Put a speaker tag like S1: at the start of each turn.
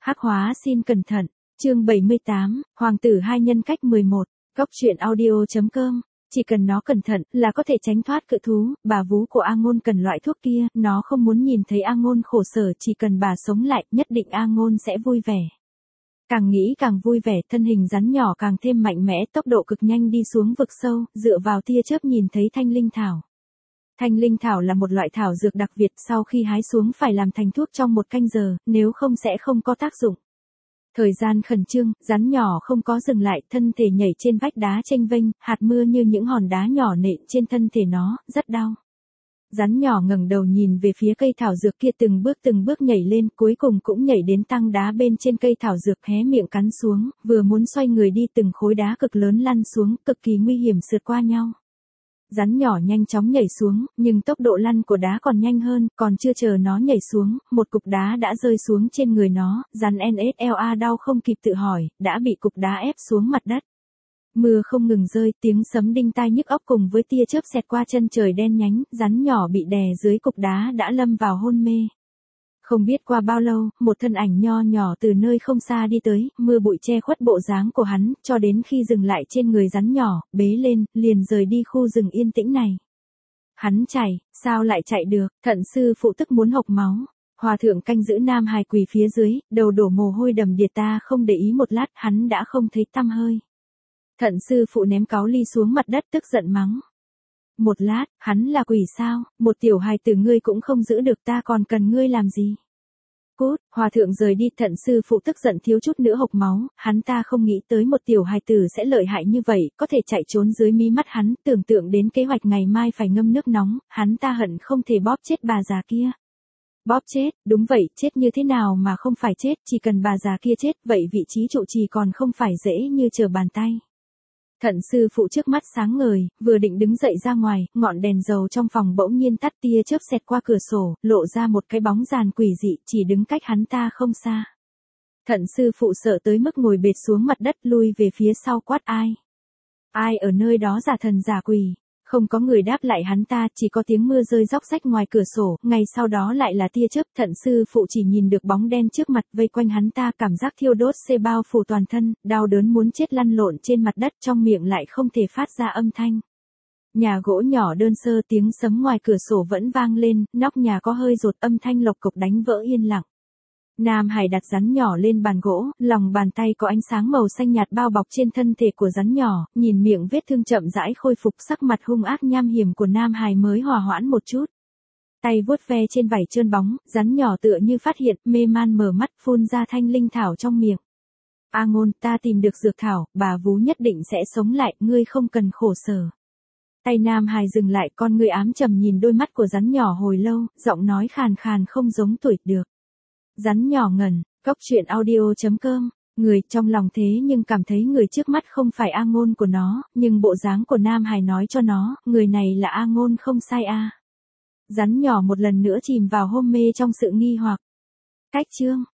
S1: Hắc hóa xin cẩn thận. Chương 78, Hoàng tử hai nhân cách 11. Góc truyện audio.com. Chỉ cần nó cẩn thận là có thể tránh thoát cự thú. Bà vú của A Ngôn cần loại thuốc kia, nó không muốn nhìn thấy A Ngôn khổ sở, chỉ cần bà sống lại, nhất định A Ngôn sẽ vui vẻ. Càng nghĩ càng vui vẻ, thân hình rắn nhỏ càng thêm mạnh mẽ, tốc độ cực nhanh đi xuống vực sâu, dựa vào tia chớp nhìn thấy thanh linh thảo. Thanh linh thảo là một loại thảo dược đặc biệt, sau khi hái xuống phải làm thành thuốc trong 1 canh giờ, nếu không sẽ không có tác dụng. Thời gian khẩn trương, rắn nhỏ không có dừng lại, thân thể nhảy trên vách đá chênh vênh, hạt mưa như những hòn đá nhỏ nện trên thân thể nó, rất đau. Rắn nhỏ ngẩng đầu nhìn về phía cây thảo dược kia, từng bước nhảy lên, cuối cùng cũng nhảy đến tang đá bên trên cây thảo dược, hé miệng cắn xuống, vừa muốn xoay người đi, từng khối đá cực lớn lăn xuống, cực kỳ nguy hiểm sượt qua nhau. Rắn nhỏ nhanh chóng nhảy xuống, nhưng tốc độ lăn của đá còn nhanh hơn, còn chưa chờ nó nhảy xuống, một cục đá đã rơi xuống trên người nó, rắn NSLA đau không kịp tự hỏi, đã bị cục đá ép xuống mặt đất. Mưa không ngừng rơi, tiếng sấm đinh tai nhức óc cùng với tia chớp xẹt qua chân trời đen nhánh, rắn nhỏ bị đè dưới cục đá đã lâm vào hôn mê. Không biết qua bao lâu, một thân ảnh nho nhỏ từ nơi không xa đi tới, mưa bụi che khuất bộ dáng của hắn, cho đến khi dừng lại trên người rắn nhỏ, bế lên, liền rời đi khu rừng yên tĩnh này. Hắn chạy, sao lại chạy được, thận sư phụ tức muốn hộc máu. Hòa thượng canh giữ nam hài quỳ phía dưới, đầu đổ mồ hôi đầm đìa, ta không để ý một lát, hắn đã không thấy tăm hơi. Thận sư phụ ném cáu ly xuống mặt đất tức giận mắng. Một lát, hắn là quỷ sao, một tiểu hài tử ngươi cũng không giữ được, ta còn cần ngươi làm gì? Cút, hòa thượng rời đi, thận sư phụ tức giận thiếu chút nữa hộc máu, hắn ta không nghĩ tới một tiểu hài tử sẽ lợi hại như vậy, có thể chạy trốn dưới mí mắt hắn, tưởng tượng đến kế hoạch ngày mai phải ngâm nước nóng, hắn ta hận không thể bóp chết bà già kia. Bóp chết, đúng vậy, chết như thế nào mà không phải chết, chỉ cần bà già kia chết, vậy vị trí trụ trì còn không phải dễ như trở bàn tay. Thận sư phụ trước mắt sáng ngời, vừa định đứng dậy ra ngoài, ngọn đèn dầu trong phòng bỗng nhiên tắt, tia chớp xẹt qua cửa sổ, lộ ra một cái bóng giàn quỷ dị, chỉ đứng cách hắn ta không xa. Thận sư phụ sợ tới mức ngồi bệt xuống mặt đất, lui về phía sau quát ai. Ai ở nơi đó giả thần giả quỷ. Không có người đáp lại hắn ta, chỉ có tiếng mưa rơi róc rách ngoài cửa sổ, ngay sau đó lại là tia chớp. Thận sư phụ chỉ nhìn được bóng đen trước mặt vây quanh hắn ta, cảm giác thiêu đốt xe bao phủ toàn thân, đau đớn muốn chết lăn lộn trên mặt đất, trong miệng lại không thể phát ra âm thanh. Nhà gỗ nhỏ đơn sơ, tiếng sấm ngoài cửa sổ vẫn vang lên, nóc nhà có hơi rột, âm thanh lộc cộc đánh vỡ yên lặng. Nam Hải đặt rắn nhỏ lên bàn gỗ, lòng bàn tay có ánh sáng màu xanh nhạt bao bọc trên thân thể của rắn nhỏ, nhìn miệng vết thương chậm rãi khôi phục, sắc mặt hung ác nham hiểm của Nam Hải mới hòa hoãn một chút. Tay vuốt ve trên vảy trơn bóng, rắn nhỏ tựa như phát hiện, mê man mở mắt, phun ra thanh linh thảo trong miệng. A Ngôn, ta tìm được dược thảo, bà vú nhất định sẽ sống lại, ngươi không cần khổ sở. Tay Nam Hải dừng lại, con ngươi ám trầm nhìn đôi mắt của rắn nhỏ hồi lâu, giọng nói khàn khàn không giống tuổi được. Rắn nhỏ ngẩn, góc truyện audio.com, người trong lòng thế nhưng cảm thấy người trước mắt không phải A Ngôn của nó, nhưng bộ dáng của Nam Hải nói cho nó, người này là A Ngôn không sai a. Rắn nhỏ một lần nữa chìm vào hôn mê trong sự nghi hoặc. Cách chương